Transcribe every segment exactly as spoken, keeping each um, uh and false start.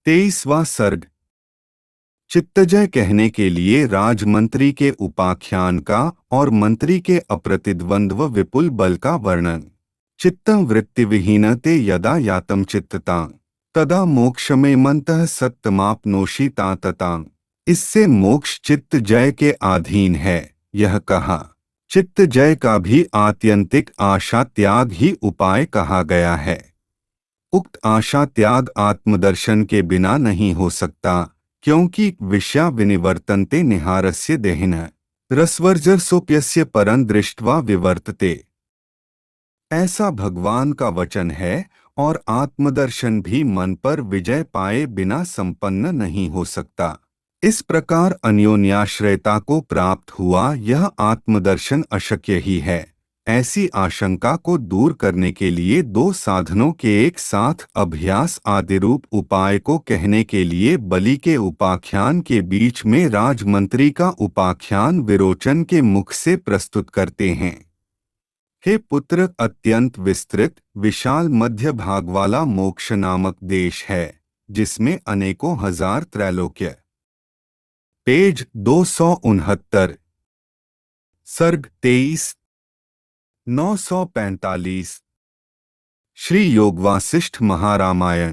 तेईसवां सर्ग। चित्तजय कहने के लिए राजमंत्री के उपाख्यान का और मंत्री के अप्रतिद्वंद्व विपुल बल का वर्णन। चित्तं वृत्तिविहीन ते यदा यातम चित्ततां तदा मोक्ष में मंतः सत्यमाप्नोषि ताततां। इससे मोक्ष चित्त जय के अधीन है, यह कहा। चित्त जय का भी आत्यंतिक आशा त्याग ही उपाय कहा गया है। उक्त आशा त्याग आत्मदर्शन के बिना नहीं हो सकता, क्योंकि विषया विनिवर्तन्ते निहारस्य देहिनः रसवर्जरसोप्यस्य परं दृष्ट्वा विवर्तते। ऐसा भगवान का वचन है, और आत्मदर्शन भी मन पर विजय पाए बिना संपन्न नहीं हो सकता। इस प्रकार अन्योन्याश्रयता को प्राप्त हुआ यह आत्मदर्शन अशक्य ही है। ऐसी आशंका को दूर करने के लिए दो साधनों के एक साथ अभ्यास आदि रूप उपाय को कहने के लिए बलि के उपाख्यान के बीच में राजमंत्री का उपाख्यान विरोचन के मुख से प्रस्तुत करते हैं। हे पुत्र, अत्यंत विस्तृत विशाल मध्य भाग वाला मोक्ष नामक देश है, जिसमें अनेकों हजार त्रैलोक्य। पेज दो सौ उनहत्तर। सर्ग तेईस। नौ सौ पैंतालीस। श्री योग वासिष्ठ महारामायण।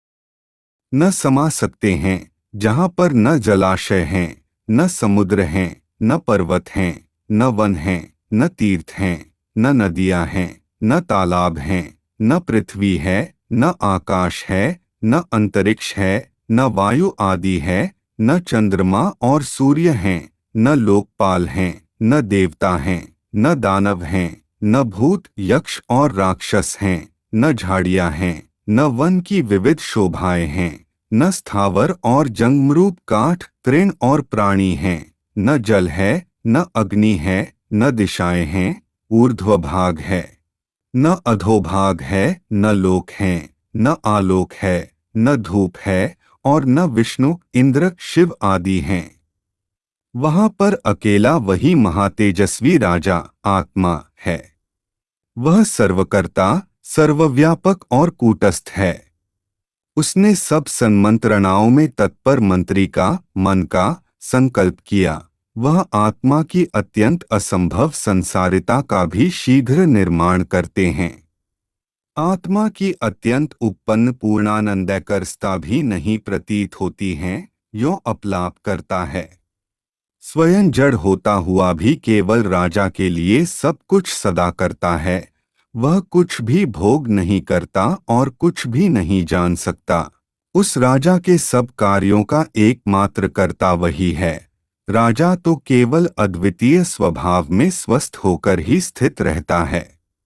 न समा सकते हैं जहाँ पर न जलाशय हैं, न समुद्र हैं, न पर्वत हैं, न वन हैं, न तीर्थ हैं, न नदियाँ हैं, न तालाब हैं, न पृथ्वी है, न आकाश है, न अंतरिक्ष है, न वायु आदि है, न चंद्रमा और सूर्य हैं, न लोकपाल हैं, न देवता हैं, न दानव हैं, न भूत यक्ष और राक्षस हैं, न झाड़ियाँ हैं, न वन की विविध शोभाएं हैं, न स्थावर और जंगमरूप काठ तृण और प्राणी हैं, न जल है, न अग्नि है, न दिशाएं हैं, ऊर्ध्व भाग है, न अधोभाग है, न लोक हैं, न आलोक है, न धूप है, और न विष्णु इंद्र शिव आदि हैं। वहाँ पर अकेला वही महातेजस्वी राजा आत्मा है। वह सर्वकर्ता, सर्वव्यापक और कूटस्थ है। उसने सब संमंत्रणाओं में तत्पर मंत्री का मन का संकल्प किया। वह आत्मा की अत्यंत असंभव संसारिता का भी शीघ्र निर्माण करते हैं। आत्मा की अत्यंत उत्पन्न पूर्णानंदैकरस्ता भी नहीं प्रतीत होती है, यों अपलाप करता है। स्वयं जड़ होता हुआ भी केवल राजा के लिए सब कुछ सदा करता है। वह कुछ भी भोग नहीं करता और कुछ भी नहीं जान सकता। उस राजा के सब कार्यों का एकमात्र कर्ता वही है। राजा तो केवल अद्वितीय स्वभाव में स्वस्थ होकर ही स्थित रहता है।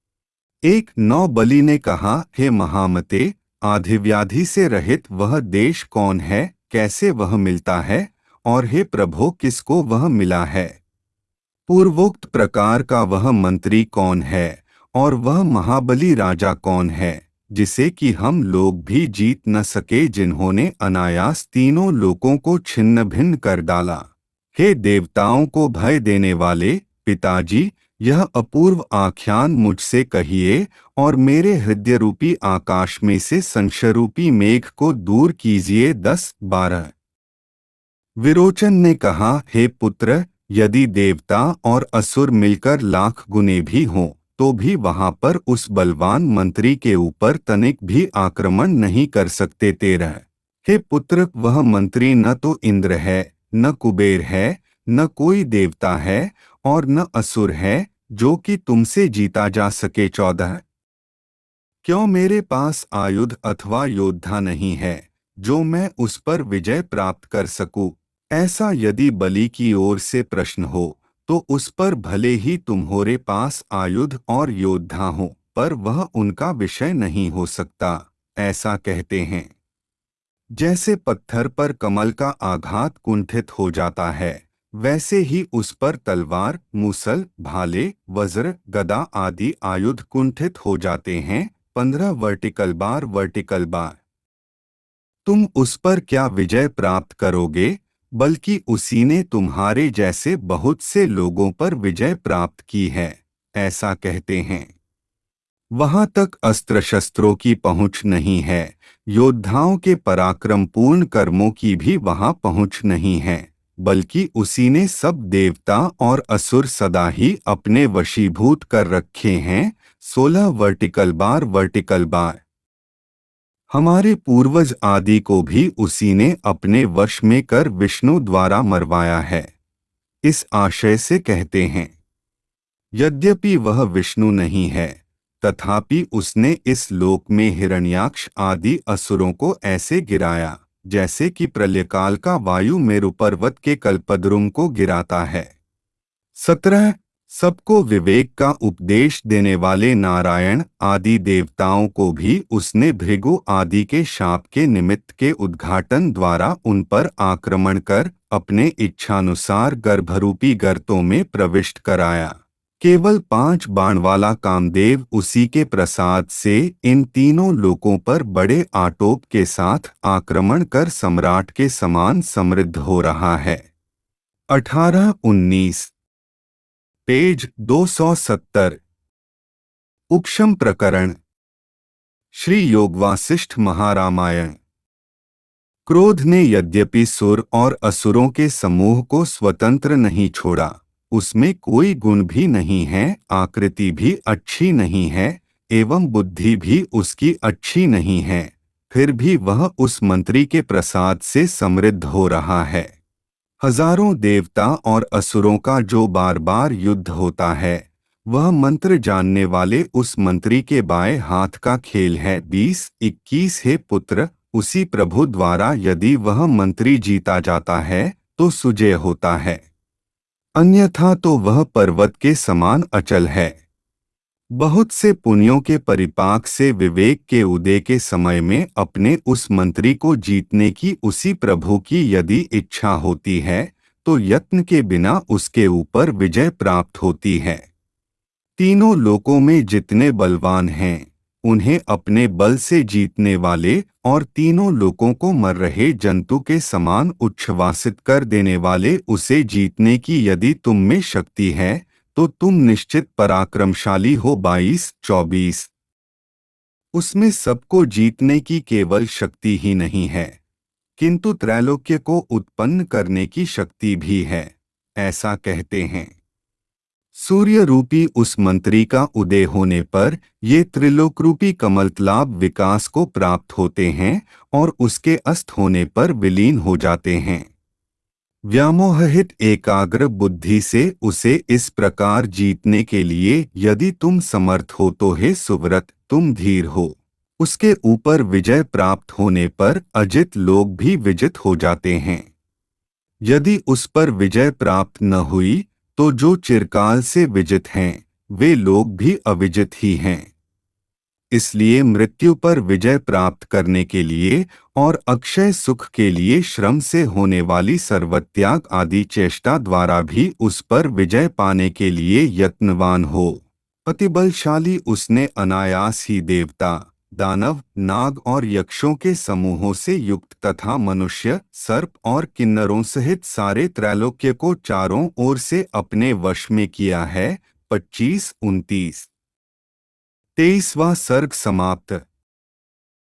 एक नौ बलि ने कहा, हे महामते, आधिव्याधि से रहित वह देश कौन है, कैसे वह मिलता है, और हे प्रभो, किसको वह मिला है? पूर्वोक्त प्रकार का वह मंत्री कौन है, और वह महाबली राजा कौन है, जिसे कि हम लोग भी जीत न सके, जिन्होंने अनायास तीनों लोकों को छिन्न भिन्न कर डाला। हे देवताओं को भय देने वाले पिताजी, यह अपूर्व आख्यान मुझसे कहिए और मेरे हृदय रूपी आकाश में से संशयरूपी मेघ को दूर कीजिए। दस बारह। विरोचन ने कहा, हे पुत्र, यदि देवता और असुर मिलकर लाख गुने भी हों, तो भी वहां पर उस बलवान मंत्री के ऊपर तनिक भी आक्रमण नहीं कर सकते। तेरह। हे पुत्र, वह मंत्री न तो इंद्र है, न कुबेर है, न कोई देवता है, और न असुर है, जो कि तुमसे जीता जा सके। चौदह। क्यों मेरे पास आयुध अथवा योद्धा नहीं है, जो मैं उस पर विजय प्राप्त कर सकूं? ऐसा यदि बलि की ओर से प्रश्न हो, तो उस पर भले ही तुम्हारे पास आयुध और योद्धा हो, पर वह उनका विषय नहीं हो सकता। ऐसा कहते हैं। जैसे पत्थर पर कमल का आघात कुंठित हो जाता है, वैसे ही उस पर तलवार, मूसल, भाले, वज्र, गदा आदि आयुध कुंठित हो जाते हैं। पंद्रह। Vertical bar vertical bar. तुम उस पर क्या विजय प्राप्त करोगे, बल्कि उसी ने तुम्हारे जैसे बहुत से लोगों पर विजय प्राप्त की है। ऐसा कहते हैं। वहां तक अस्त्र शस्त्रों की पहुंच नहीं है, योद्धाओं के पराक्रमपूर्ण कर्मों की भी वहां पहुंच नहीं है, बल्कि उसी ने सब देवता और असुर सदा ही अपने वशीभूत कर रखे हैं। सोलह वर्टिकल बार वर्टिकल बार हमारे पूर्वज आदि को भी उसी ने अपने वश में कर विष्णु द्वारा मरवाया है। इस आशय से कहते हैं, यद्यपि वह विष्णु नहीं है, तथापि उसने इस लोक में हिरण्याक्ष आदि असुरों को ऐसे गिराया जैसे कि प्रलयकाल का वायु मेरु पर्वत के कल्पद्रुम को गिराता है। सत्रह सबको विवेक का उपदेश देने वाले नारायण आदि देवताओं को भी उसने भृगु आदि के शाप के निमित्त के उद्घाटन द्वारा उन पर आक्रमण कर अपने इच्छानुसार गर्भरूपी गर्तों में प्रविष्ट कराया। केवल पांच बाण वाला कामदेव उसी के प्रसाद से इन तीनों लोकों पर बड़े आटोप के साथ आक्रमण कर सम्राट के समान समृद्ध हो रहा है। अठारह उन्नीस पेज दो सौ सत्तर उपशम प्रकरण श्री योग वासिष्ठ महारामायण। क्रोध ने यद्यपि सुर और असुरों के समूह को स्वतंत्र नहीं छोड़ा, उसमें कोई गुण भी नहीं है, आकृति भी अच्छी नहीं है एवं बुद्धि भी उसकी अच्छी नहीं है, फिर भी वह उस मंत्री के प्रसाद से समृद्ध हो रहा है। हजारों देवता और असुरों का जो बार बार युद्ध होता है, वह मंत्र जानने वाले उस मंत्री के बाएं हाथ का खेल है। बीस इक्कीस हे पुत्र, उसी प्रभु द्वारा यदि वह मंत्री जीता जाता है तो सुजय होता है, अन्यथा तो वह पर्वत के समान अचल है। बहुत से पुण्यों के परिपाक से विवेक के उदय के समय में अपने उस मंत्री को जीतने की उसी प्रभु की यदि इच्छा होती है तो यत्न के बिना उसके ऊपर विजय प्राप्त होती है। तीनों लोकों में जितने बलवान हैं, उन्हें अपने बल से जीतने वाले और तीनों लोकों को मर रहे जंतु के समान उच्छ्वासित कर देने वाले उसे जीतने की यदि तुम में शक्ति है तो तुम निश्चित पराक्रमशाली हो। बाईस चौबीस उसमें सबको जीतने की केवल शक्ति ही नहीं है, किंतु त्रैलोक्य को उत्पन्न करने की शक्ति भी है, ऐसा कहते हैं। सूर्य रूपी उस मंत्री का उदय होने पर ये त्रिलोक रूपी कमलतलाभ विकास को प्राप्त होते हैं और उसके अस्त होने पर विलीन हो जाते हैं। व्यामोहित एकाग्र बुद्धि से उसे इस प्रकार जीतने के लिए यदि तुम समर्थ हो तो हे सुव्रत, तुम धीर हो। उसके ऊपर विजय प्राप्त होने पर अजित लोग भी विजित हो जाते हैं। यदि उस पर विजय प्राप्त न हुई तो जो चिरकाल से विजित हैं, वे लोग भी अविजित ही हैं। इसलिए मृत्यु पर विजय प्राप्त करने के लिए और अक्षय सुख के लिए श्रम से होने वाली सर्वत्याग आदि चेष्टा द्वारा भी उस पर विजय पाने के लिए यत्नवान हो। अतिबलशाली उसने अनायास ही देवता, दानव, नाग और यक्षों के समूहों से युक्त तथा मनुष्य, सर्प और किन्नरों सहित सारे त्रैलोक्य को चारों ओर से अपने वश में किया है। पच्चीस उनतीस तेईसवां सर्ग समाप्त।